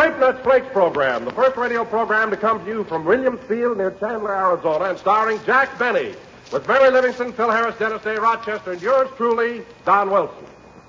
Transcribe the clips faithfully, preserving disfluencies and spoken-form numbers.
Grape Nuts Flakes program, the first radio program to come to you from Williams Field near Chandler, Arizona, and starring Jack Benny, with Mary Livingston, Phil Harris, Dennis Day, Rochester, and yours truly, Don Wilson.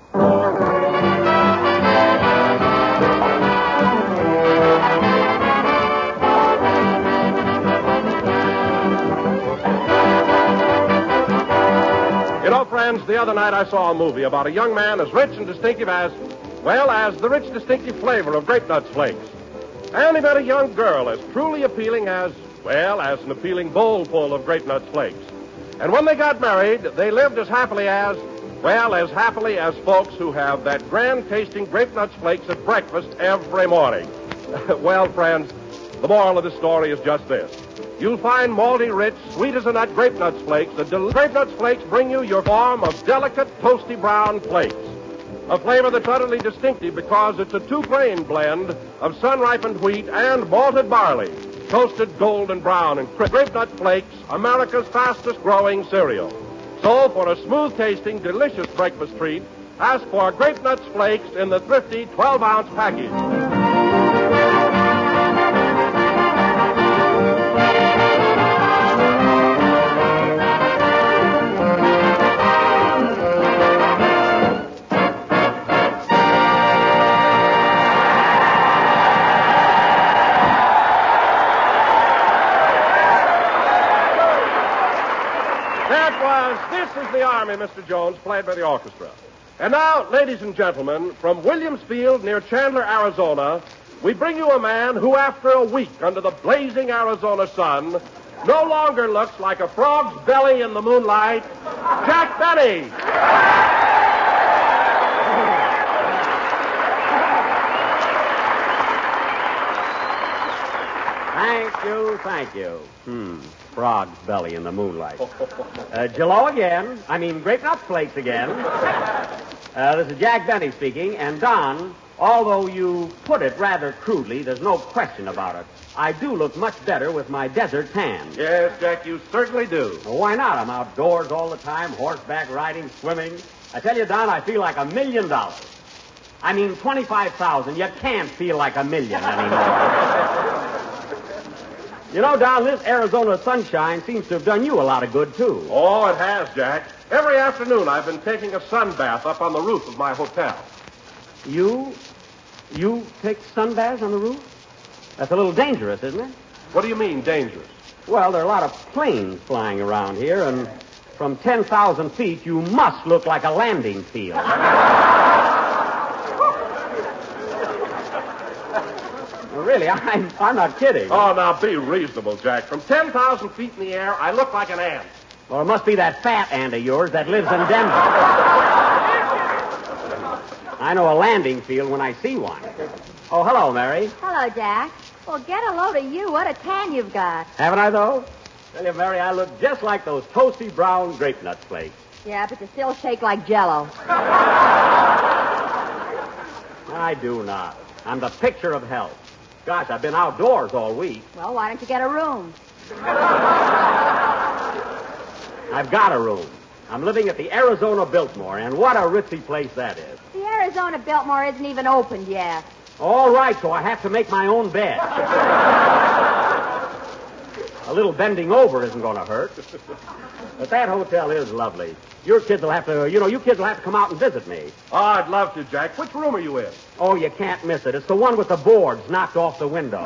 You know, friends, the other night I saw a movie about a young man as rich and distinctive as, well, as the rich, distinctive flavor of Grape Nuts Flakes. And he met a young girl as truly appealing as, well, as an appealing bowl full of Grape Nuts Flakes. And when they got married, they lived as happily as, well, as happily as folks who have that grand-tasting Grape Nuts Flakes at breakfast every morning. Well, friends, the moral of the story is just this. You'll find malty, rich, sweet as a nut Grape Nuts Flakes. The del- Grape Nuts Flakes bring you your form of delicate, toasty brown flakes. A flavor that's utterly distinctive because it's a two-grain blend of sun-ripened wheat and malted barley, toasted golden brown and crisp. Grape Nut Flakes, America's fastest-growing cereal. So, for a smooth-tasting, delicious breakfast treat, ask for Grape Nuts Flakes in the thrifty twelve-ounce package. Mister Jones, played by the orchestra. And now, ladies and gentlemen, from Williams Field near Chandler, Arizona, we bring you a man who, after a week under the blazing Arizona sun, no longer looks like a frog's belly in the moonlight, Jack Benny. Thank you, thank you. Hmm. Frog's belly in the moonlight. Uh, Jello again. I mean, Grape Nuts Flakes again. Uh, this is Jack Benny speaking. And Don, although you put it rather crudely, there's no question about it. I do look much better with my desert tan. Yes, Jack, you certainly do. Well, why not? I'm outdoors all the time, horseback riding, swimming. I tell you, Don, I feel like a million dollars. I mean, twenty-five thousand. You can't feel like a million anymore. You know, Don, this Arizona sunshine seems to have done you a lot of good, too. Oh, it has, Jack. Every afternoon I've been taking a sun bath up on the roof of my hotel. You? You take sun baths on the roof? That's a little dangerous, isn't it? What do you mean, dangerous? Well, there are a lot of planes flying around here, and from ten thousand feet, you must look like a landing field. Really, I'm, I'm not kidding. Oh, now be reasonable, Jack. From ten thousand feet in the air, I look like an ant. Well, it must be that fat ant of yours that lives in Denver. I know a landing field when I see one. Oh, hello, Mary. Hello, Jack. Well, get a load of you. What a tan you've got. Haven't I, though? Tell you, Mary, I look just like those toasty brown Grape Nuts Flakes. Yeah, but you still shake like Jell-O. I do not. I'm the picture of health. Gosh, I've been outdoors all week. Well, why don't you get a room? I've got a room. I'm living at the Arizona Biltmore, and what a ritzy place that is. The Arizona Biltmore isn't even opened yet. All right, so I have to make my own bed. A little bending over isn't going to hurt. But that hotel is lovely. Your kids will have to, you know, you kids will have to come out and visit me. Oh, I'd love to, Jack. Which room are you in? Oh, you can't miss it. It's the one with the boards knocked off the window.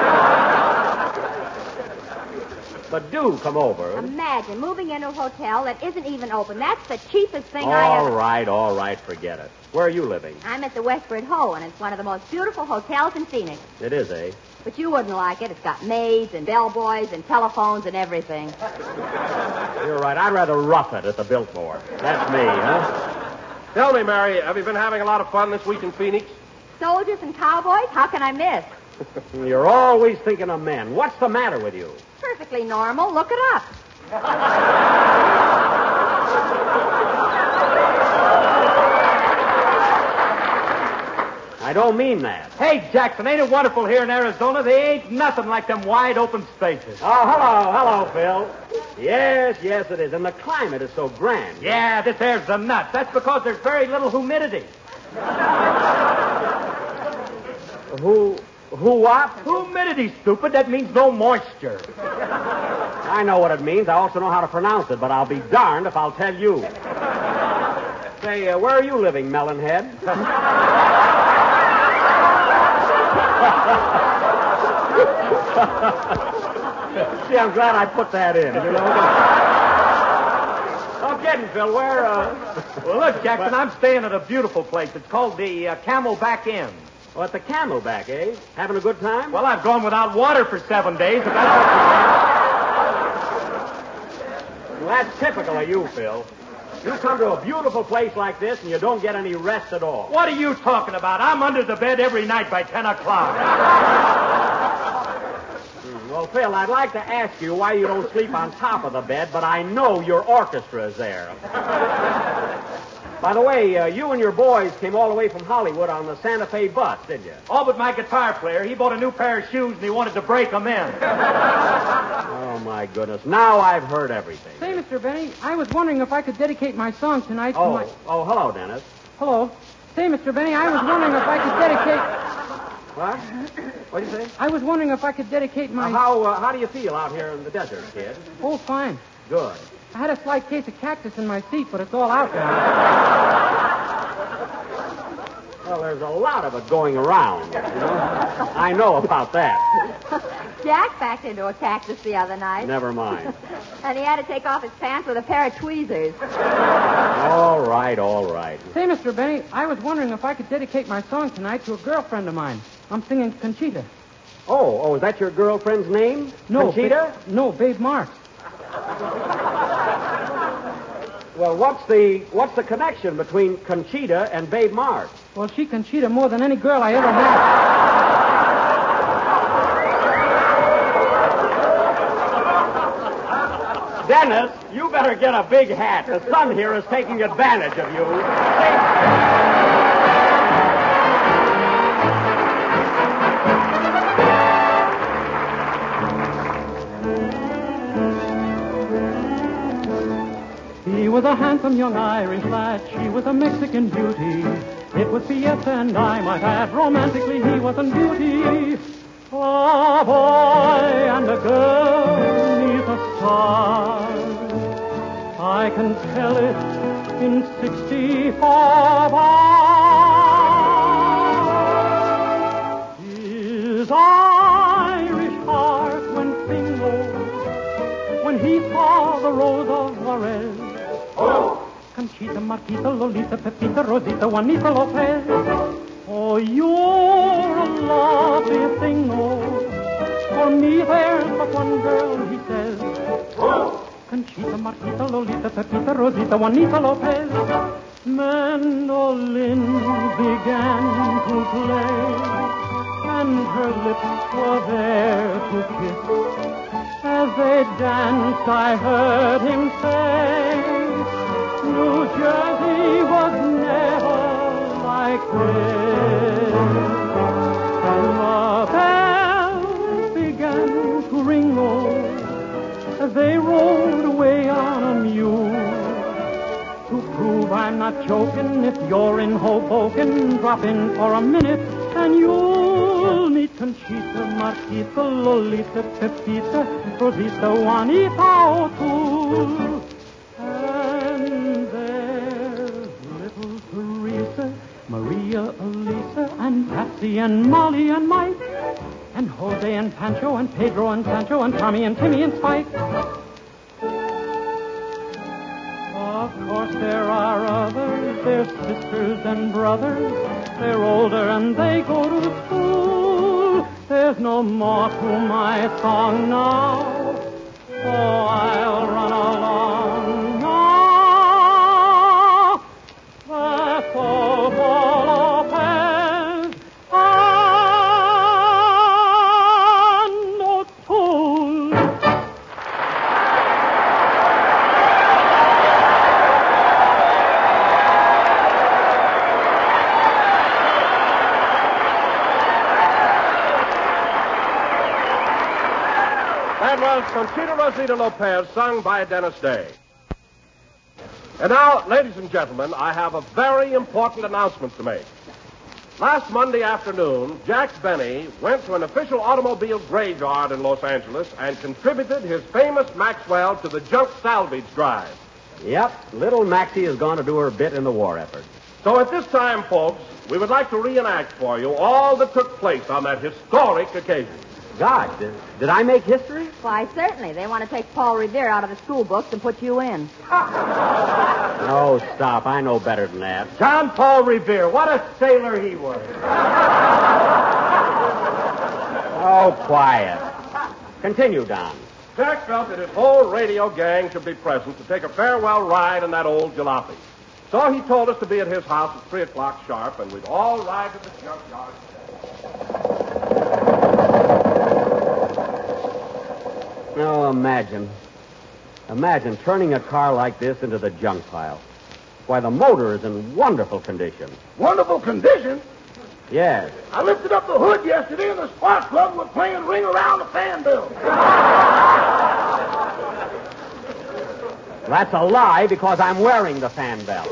But do come over. Imagine moving into a hotel that isn't even open. That's the cheapest thing I All ever... right, all right, forget it. Where are you living? I'm at the Westford Ho, and it's one of the most beautiful hotels in Phoenix. It is, eh? But you wouldn't like it. It's got maids and bellboys and telephones and everything. You're right. I'd rather rough it at the Biltmore. That's me, huh? Tell me, Mary, have you been having a lot of fun this week in Phoenix? Soldiers and cowboys? How can I miss? You're always thinking of men. What's the matter with you? Perfectly normal. Look it up. I don't mean that. Hey, Jackson, ain't it wonderful here in Arizona? They ain't nothing like them wide open spaces. Oh, hello, hello, Phil. Yes, yes, it is. And the climate is so grand. Yeah, this air's the nuts. That's because there's very little humidity. Who, Who what? Humidity, stupid. That means no moisture. I know what it means. I also know how to pronounce it, but I'll be darned if I'll tell you. Say, uh, where are you living, Melonhead? See, I'm glad I put that in, you know. I'm kidding, Phil. Where, uh... Well, look, Jackson, I'm staying at a beautiful place. It's called the uh, Camelback Inn. Oh, at the Camelback, eh? Having a good time? Well, I've gone without water for seven days. If that's what Well, that's typical of you, Phil. You come to a beautiful place like this and you don't get any rest at all. What are you talking about? I'm under the bed every night by ten o'clock. Hmm, well, Phil, I'd like to ask you why you don't sleep on top of the bed, but I know your orchestra is there. By the way, uh, you and your boys came all the way from Hollywood on the Santa Fe bus, did you? All but my guitar player. He bought a new pair of shoes and he wanted to break them in. Oh, my goodness. Now I've heard everything. Say, Mister Benny, I was wondering if I could dedicate my song tonight to Oh, my... oh, hello, Dennis. Hello. Say, Mister Benny, I was wondering if I could dedicate... What? What'd you say? I was wondering if I could dedicate my... Uh, how, uh, how do you feel out here in the desert, kid? Oh, fine. Good. I had a slight case of cactus in my seat, but it's all out now. Well, there's a lot of it going around, you know. I know about that. Jack backed into a cactus the other night. Never mind. And he had to take off his pants with a pair of tweezers. All right, all right. Say, Mister Benny, I was wondering if I could dedicate my song tonight to a girlfriend of mine. I'm singing Conchita. Oh, oh, is that your girlfriend's name? No, Conchita? Ba- no, Babe Marks. Well, what's the what's the connection between Conchita and Babe Marks? Well, she Conchita more than any girl I ever had. Dennis, you better get a big hat. The sun here is taking advantage of you. He was a handsome young Irish lad. She was a Mexican beauty. It was Fiesta and I might add. Romantically, he was in beauty. A boy and a girl neath a star. I can tell it in sixty-five hours. His Irish heart went bingo when he saw the Rose of Juarez. Oh. Conchita, Marquita, Lolita, Pepita, Rosita, Juanita Lopez. Oh, you're a lovely thing, oh. For me, there's but one girl, he says. Oh. Conchita, Marquita, Lolita, Pepita, Rosita, Juanita Lopez. Mandolin began to play, and her lips were there to kiss. As they danced, I heard him say, New Jersey was never like this. And the bells began to ring low as they rolled away on a mule. To prove I'm not joking, if you're in Hoboken, drop in for a minute and you'll meet Conchita, Marquita, Lolita, Pepita, Rosita, Juanita O'Toole. And there's little Teresa, Maria, Elisa, and Patsy, and Molly, and Mike, and Jose, and Pancho, and Pedro, and Sancho, and Tommy, and Timmy, and Spike. Of course there are others, they're sisters and brothers. They're older and they go to school. There's no more to my song now. Oh, I'll run along now. That's all for Lopez and O'Toole. That was Conchita Rosita Lopez, sung by Dennis Day. And now, ladies and gentlemen, I have a very important announcement to make. Last Monday afternoon, Jack Benny went to an official automobile graveyard in Los Angeles and contributed his famous Maxwell to the junk salvage drive. Yep, little Maxie is going to do her bit in the war effort. So at this time, folks, we would like to reenact for you all that took place on that historic occasion. God, did, did I make history? Why, certainly. They want to take Paul Revere out of the school books and put you in. No, stop. I know better than that. John Paul Revere, what a sailor he was. Oh, quiet. Continue, Don. Jack felt that his whole radio gang should be present to take a farewell ride in that old jalopy. So he told us to be at his house at three o'clock sharp, and we'd all ride to the junkyard. Oh, imagine. Imagine turning a car like this into the junk pile. Why, the motor is in wonderful condition. Wonderful condition? Yes. I lifted up the hood yesterday and the spark plug was playing Ring Around the Fan Belt. That's a lie because I'm wearing the fan belt.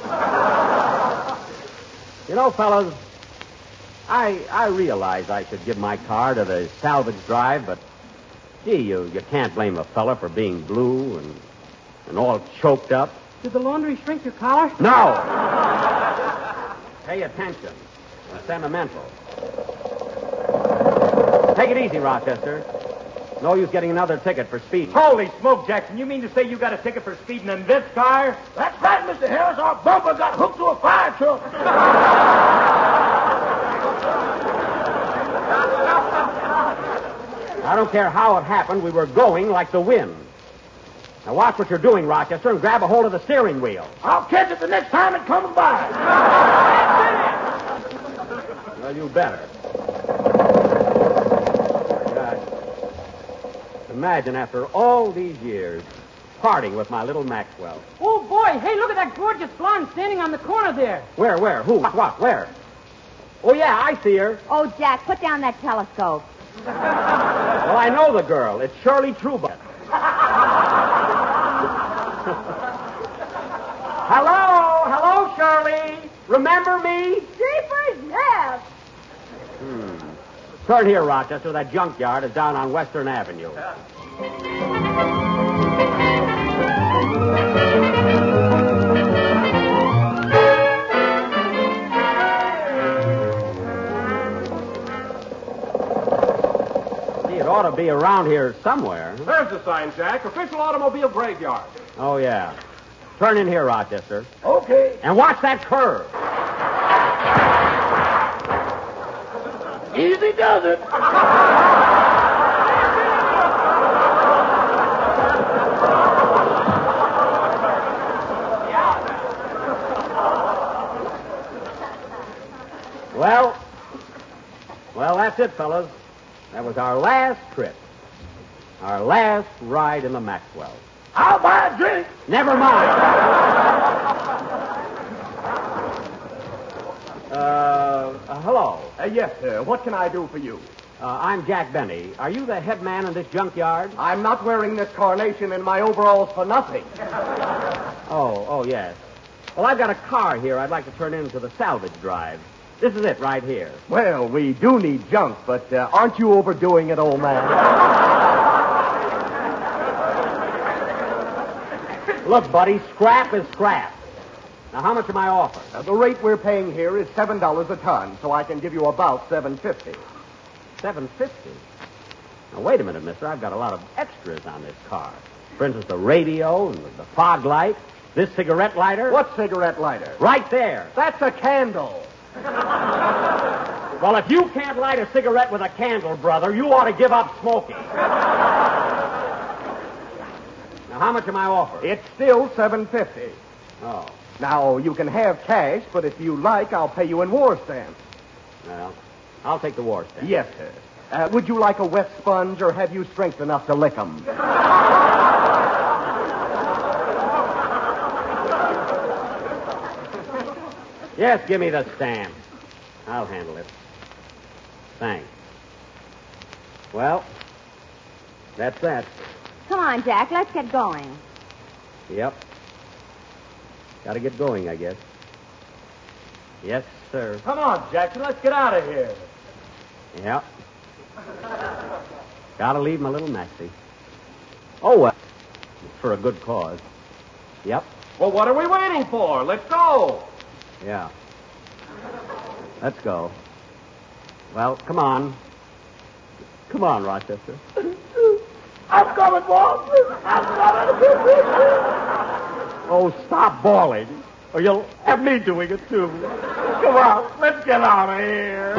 You know, fellas, I I realize I should give my car to the salvage drive, but gee, you, you can't blame a fella for being blue and and all choked up. Did the laundry shrink your collar? No! Pay attention. It's sentimental. Take it easy, Rochester. No use getting another ticket for speeding. Holy smoke, Jackson. You mean to say you got a ticket for speeding in this car? That's right, Mister Harris. Our bumper got hooked to a fire truck. I don't care how it happened. We were going like the wind. Now watch what you're doing, Rochester, and grab a hold of the steering wheel. I'll catch it the next time it comes by. Well, you better. God. Imagine after all these years parting with my little Maxwell. Oh, boy. Hey, look at that gorgeous blonde standing on the corner there. Where, where? Who? What? Where? Oh, yeah, I see her. Oh, Jack, put down that telescope. Well, I know the girl. It's Shirley Trueblood. Hello, hello, Shirley. Remember me? Jeepers, yes. Hmm. Turn here, Rochester. That junkyard is down on Western Avenue. See, it ought to be around here somewhere. There's the sign, Jack. Official automobile graveyard. Oh, yeah. Turn in here, Rochester. Okay. And watch that curve. Easy does it. Well, well, that's it, fellas. That was our last trip. Our last ride in the Maxwell. I'll buy a drink. Never mind. uh, uh, hello. Uh, yes, sir. What can I do for you? Uh, I'm Jack Benny. Are you the head man in this junkyard? I'm not wearing this carnation in my overalls for nothing. Oh, oh, yes. Well, I've got a car here I'd like to turn into the salvage drive. This is it right here. Well, we do need junk, but uh, aren't you overdoing it, old man? Look, buddy, scrap is scrap. Now, how much am I offered? Uh, the rate we're paying here is seven dollars a ton, so I can give you about seven fifty. Seven fifty. Now, wait a minute, mister. I've got a lot of extras on this car. For instance, the radio and the fog light, this cigarette lighter. What cigarette lighter? Right there. That's a candle. Well, if you can't light a cigarette with a candle, brother, you ought to give up smoking. Now, how much am I offered? It's still seven fifty. Oh, Now, you can have cash, but if you like, I'll pay you in war stamps. well, I'll take the war stamp. Yes, sir. Uh, would you like a wet sponge, or have you strength enough to lick 'em? Yes, give me the stamp. I'll handle it. Thanks. Well, that's that. Come on, Jack, let's get going. Yep. Gotta get going, I guess. Yes, sir. Come on, Jackson, let's get out of here. Yep. Gotta leave my little Maxie. Oh, well, for a good cause. Yep. Well, what are we waiting for? Let's go. Yeah. Let's go. Well, come on. Come on, Rochester. I'm coming, boss. I'm coming. Oh, stop bawling, or you'll have me doing it, too. Come on, let's get out of here.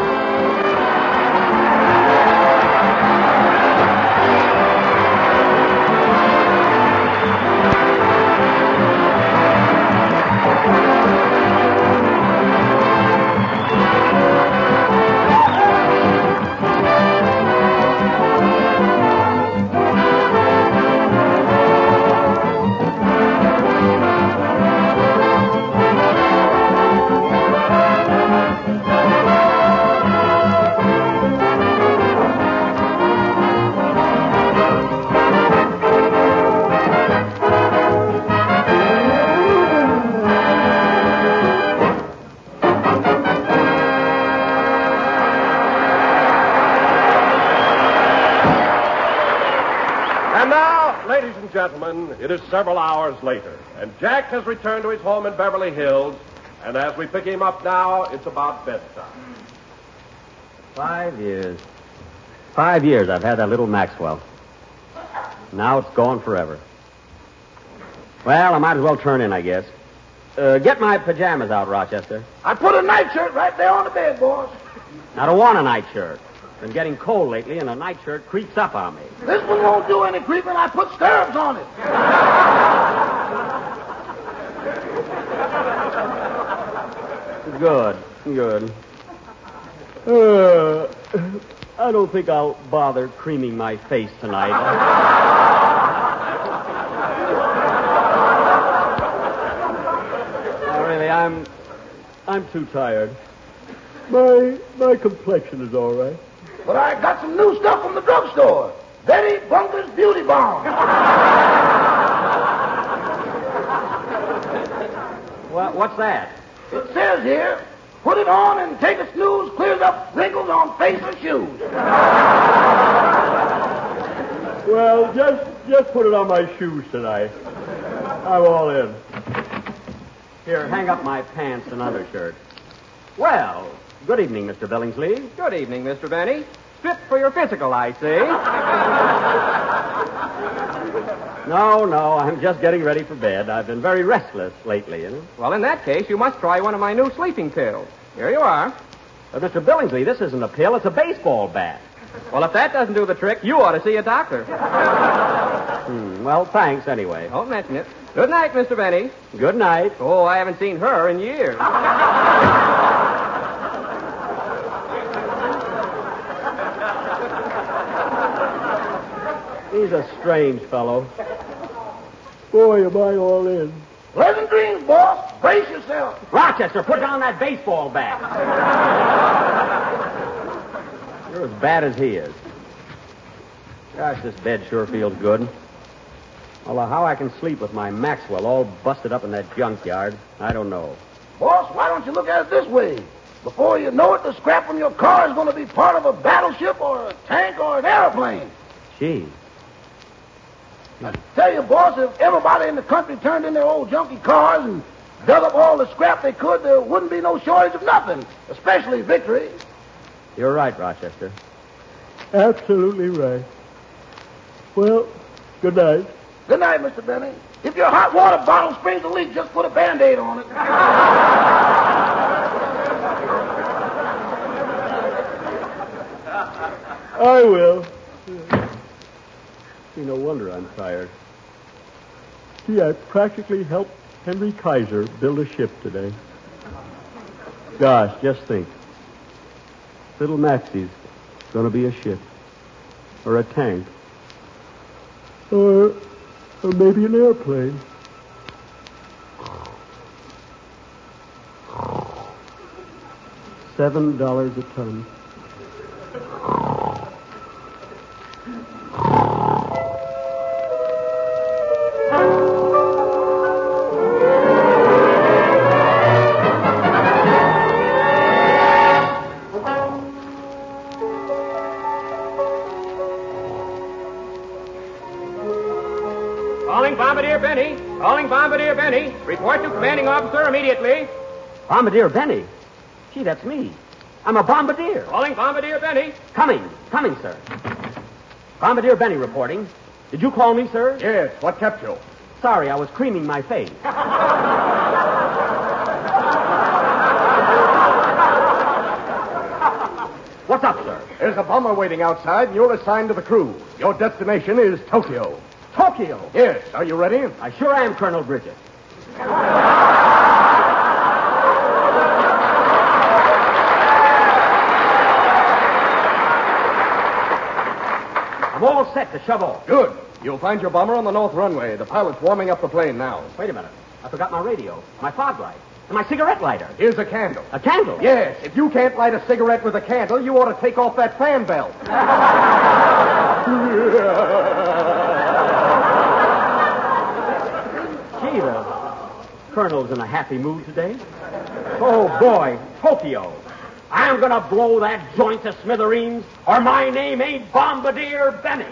Gentlemen, it is several hours later, and Jack has returned to his home in Beverly Hills, and as we pick him up now, it's about bedtime. Five years. Five years I've had that little Maxwell. Now it's gone forever. Well, I might as well turn in, I guess. Uh, get my pajamas out, Rochester. I put a nightshirt right there on the bed, boss. I don't want a nightshirt. Been getting cold lately, and a nightshirt creeps up on me. This one won't do any creeping. I put stirrups on it. Good, good. Uh, I don't think I'll bother creaming my face tonight. No, really, I'm, I'm too tired. My, my complexion is all right. But I got some new stuff from the drugstore. Betty Bunker's Beauty Balm. What, what's that? It says here, put it on and take a snooze, clears up wrinkles on face or shoes. Well, just just put it on my shoes tonight. I'm all in. Here, hang up my pants and undershirt. Well, good evening, Mister Billingsley. Good evening, Mister Benny. Fit for your physical, I see. No, no, I'm just getting ready for bed. I've been very restless lately, you know. Well, in that case, you must try one of my new sleeping pills. Here you are. But, Mister Billingsley, this isn't a pill, it's a baseball bat. Well, if that doesn't do the trick, you ought to see a doctor. Hmm, well, thanks anyway. Don't mention it. Good night, Mister Benny. Good night. Oh, I haven't seen her in years. He's a strange fellow. Boy, am I all in. Pleasant dreams, boss. Brace yourself. Rochester, put down that baseball bat. You're as bad as he is. Gosh, this bed sure feels good. Although how I can sleep with my Maxwell all busted up in that junkyard, I don't know. Boss, why don't you look at it this way? Before you know it, the scrap from your car is going to be part of a battleship or a tank or an airplane. Gee. I tell you, boss, if everybody in the country turned in their old junky cars and dug up all the scrap they could, there wouldn't be no shortage of nothing, especially victory. You're right, Rochester. Absolutely right. Well, good night. Good night, Mister Benny. If your hot water bottle springs a leak, just put a Band-Aid on it. I will. See, no wonder I'm tired. See, I practically helped Henry Kaiser build a ship today. Gosh, just think. Little Maxie's going to be a ship. Or a tank. Or, or maybe an airplane. Seven dollars a ton. Calling Bombardier Benny. Calling Bombardier Benny. Report to commanding officer immediately. Bombardier Benny? Gee, that's me. I'm a bombardier. Calling Bombardier Benny. Coming. Coming, sir. Bombardier Benny reporting. Did you call me, sir? Yes, what kept you? Sorry, I was creaming my face. What's up, sir? There's a bomber waiting outside, and you're assigned to the crew. Your destination is Tokyo. Tokyo? Yes. Are you ready? I sure am, Colonel Bridges. I'm all set to shove off. Good. You'll find your bomber on the north runway. The pilot's warming up the plane now. Wait a minute. I forgot my radio, my fog light, and my cigarette lighter. Here's a candle. A candle? Yes. If you can't light a cigarette with a candle, you ought to take off that fan belt. Gee, the Colonel's in a happy mood today. Oh, boy, Tokyo. I'm going to blow that joint to smithereens, or my name ain't Bombardier Benny.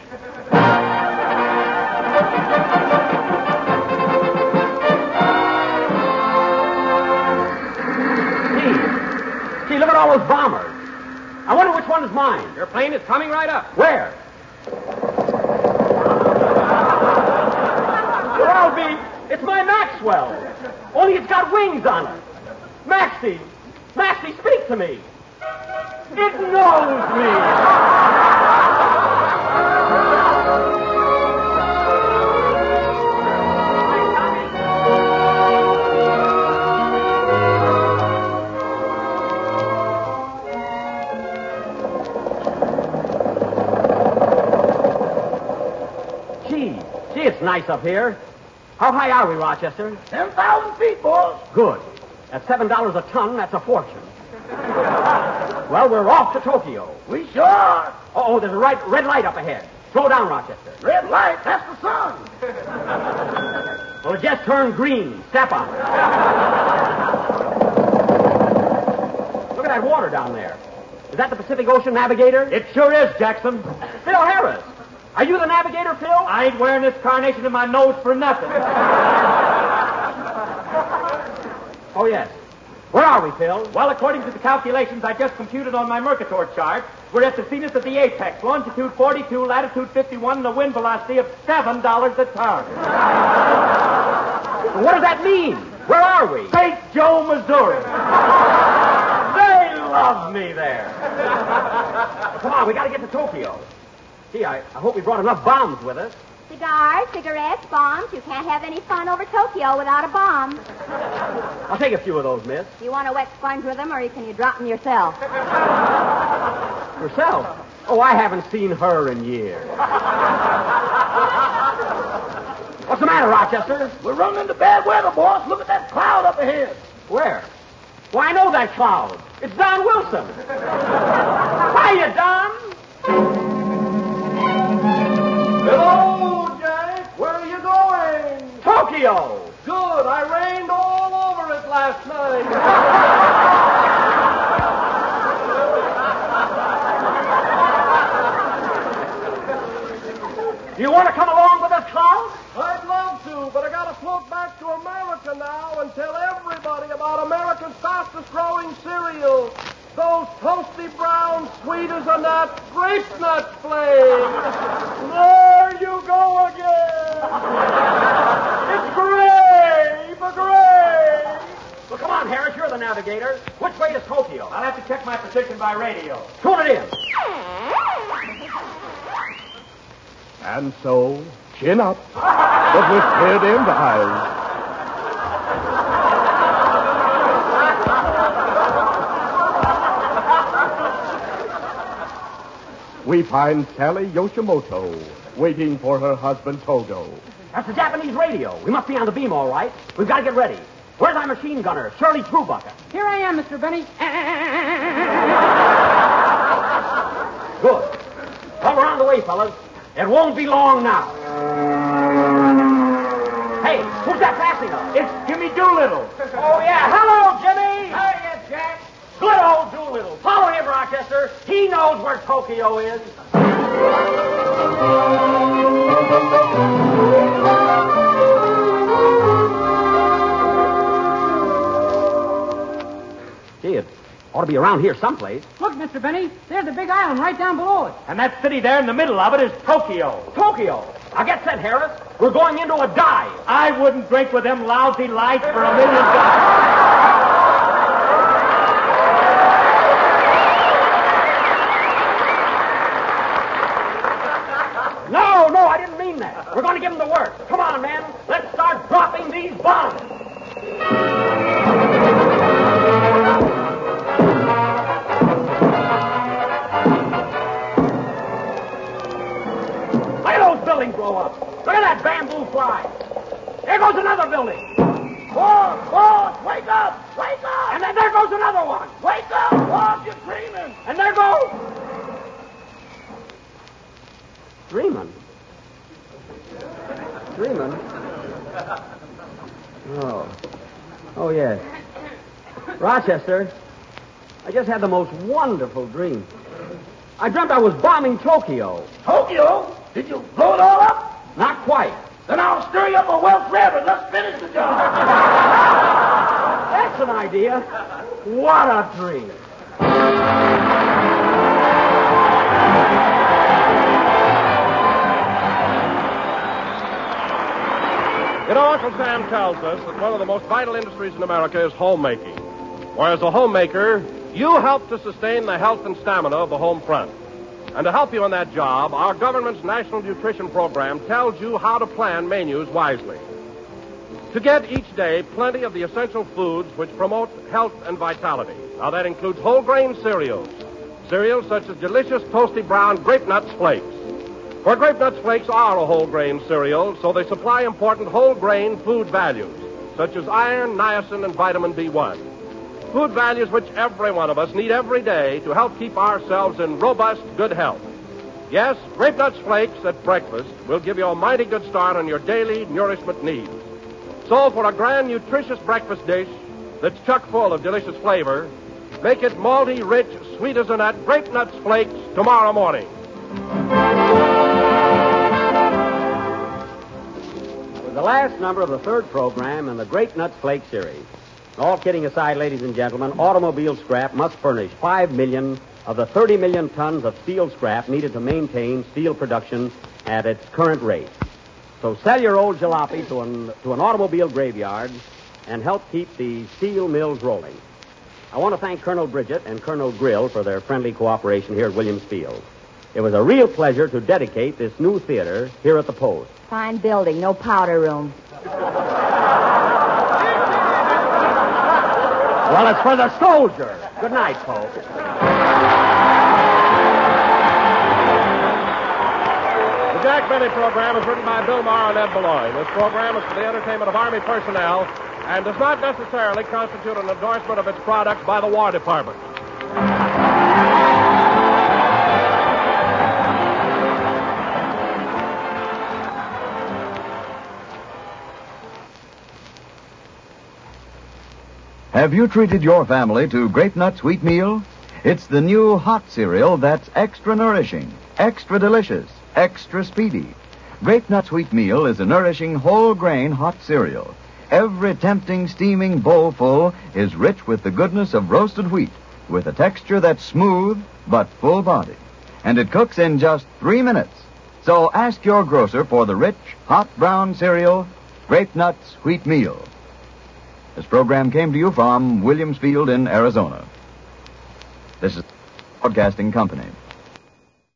Gee, gee, look at all those bombers. I wonder which one is mine. Your plane is coming right up. Where? Well, I'll be... It's my Maxwell. Only it's got wings on it. Maxie. Maxie, speak to me. It knows me. Gee, gee, it's nice up here. How high are we, Rochester? Ten thousand feet, boys. Good. At seven dollars a ton, that's a fortune. Well, we're off to Tokyo. We sure are. Oh, there's a right, red light up ahead. Slow down, Rochester. Red light, that's the sun. Well, it just turned green. Step on it. Look at that water down there. Is that the Pacific Ocean Navigator? It sure is, Jackson. Phil Harris. Are you the navigator, Phil? I ain't wearing this carnation in my nose for nothing. Oh, yes. Where are we, Phil? Well, according to the calculations I just computed on my Mercator chart, we're at the zenith of the apex, longitude forty-two, latitude fifty-one, and a wind velocity of seven dollars a ton. Well, what does that mean? Where are we? Saint Joe, Missouri. They love me there. Well, come on, we got to get to Tokyo. Gee, I, I hope we brought enough bombs with us. Cigars, cigarettes, bombs. You can't have any fun over Tokyo without a bomb. I'll take a few of those, miss. You want a wet sponge with them, or can you drop them yourself? Yourself? Oh, I haven't seen her in years. What's the matter, Rochester? We're running into bad weather, boss. Look at that cloud up ahead. Where? Why, I know that cloud. It's Don Wilson. Hiya, Don. Hello, Jack. Where are you going? Tokyo. Good. I rained all over it last night. You want to come along with us, Cloud? I'd love to, but I got to float back to America now and tell everybody about America's fastest growing cereal. Those toasty brown, sweet as a nut, grape nut flakes. There you go again. It's grape, a grape. Well, come on, Harris, you're the navigator. Which way to Tokyo? I'll have to check my position by radio. Tune it in. And so, chin up, but with tear-dimmed eyes. We find Sally Yoshimoto waiting for her husband Togo. That's the Japanese radio. We must be on the beam, all right. We've got to get ready. Where's our machine gunner, Shirley Truebucker? Here I am, Mister Benny. Good. Come around the way, fellas. It won't be long now. Hey, who's that passing us? It's Jimmy Doolittle. Oh, yeah. Hello, Jimmy. Hiya, Jack. Good old Doolittle. Follow him, Rochester. He knows where Tokyo is. Ought to be around here someplace. Look, Mister Benny, there's a big island right down below us. And that city there in the middle of it is Tokyo. Tokyo. Now get set, Harris. We're going into a dive. I wouldn't drink with them lousy lights for a million dollars. No, no, I didn't mean that. We're going to give them the work. Come on, men. Let's start dropping these bombs. Look at those buildings blow up. Look at that bamboo fly. There goes another building. Boss, boss, wake up! Wake up! And then there goes another one. Wake up, boss, you're dreaming! And there goes... Dreaming. Dreaming? Oh. Oh, yes. Rochester, I just had the most wonderful dream. I dreamt I was bombing Tokyo. Tokyo? Did you blow it all up? Not quite. Then I'll stir you up a Welsh rabbit. Let's finish the job. That's an idea. What a dream. You know, Uncle Sam tells us that one of the most vital industries in America is homemaking. Whereas a homemaker, you help to sustain the health and stamina of the home front. And to help you in that job, our government's National Nutrition Program tells you how to plan menus wisely. To get each day plenty of the essential foods which promote health and vitality. Now, that includes whole grain cereals. Cereals such as delicious toasty brown Grape Nuts Flakes. For Grape Nuts Flakes are a whole grain cereal, so they supply important whole grain food values, such as iron, niacin, and vitamin B one. Food values which every one of us need every day to help keep ourselves in robust, good health. Yes, Grape Nuts Flakes at breakfast will give you a mighty good start on your daily nourishment needs. So for a grand, nutritious breakfast dish that's chock full of delicious flavor, make it malty, rich, sweet as a nut Grape Nuts Flakes tomorrow morning. That was the last number of the third program in the Grape Nuts Flake series. All kidding aside, ladies and gentlemen, automobile scrap must furnish five million of the thirty million tons of steel scrap needed to maintain steel production at its current rate. So sell your old jalopy to an, to an automobile graveyard and help keep the steel mills rolling. I want to thank Colonel Bridget and Colonel Grill for their friendly cooperation here at Williams Field. It was a real pleasure to dedicate this new theater here at the Post. Fine building, no powder room. Well, it's for the soldier. Good night, folks. The Jack Benny program is written by Bill Maher and Ed Beloy. This program is for the entertainment of Army personnel and does not necessarily constitute an endorsement of its products by the War Department. Have you treated your family to Grape Nuts Wheat Meal? It's the new hot cereal that's extra nourishing, extra delicious, extra speedy. Grape Nuts Wheat Meal is a nourishing whole grain hot cereal. Every tempting, steaming bowlful is rich with the goodness of roasted wheat, with a texture that's smooth but full body. And it cooks in just three minutes. So ask your grocer for the rich, hot brown cereal, Grape Nuts Wheat Meal. This program came to you from Williams Field in Arizona. This is Broadcasting Company.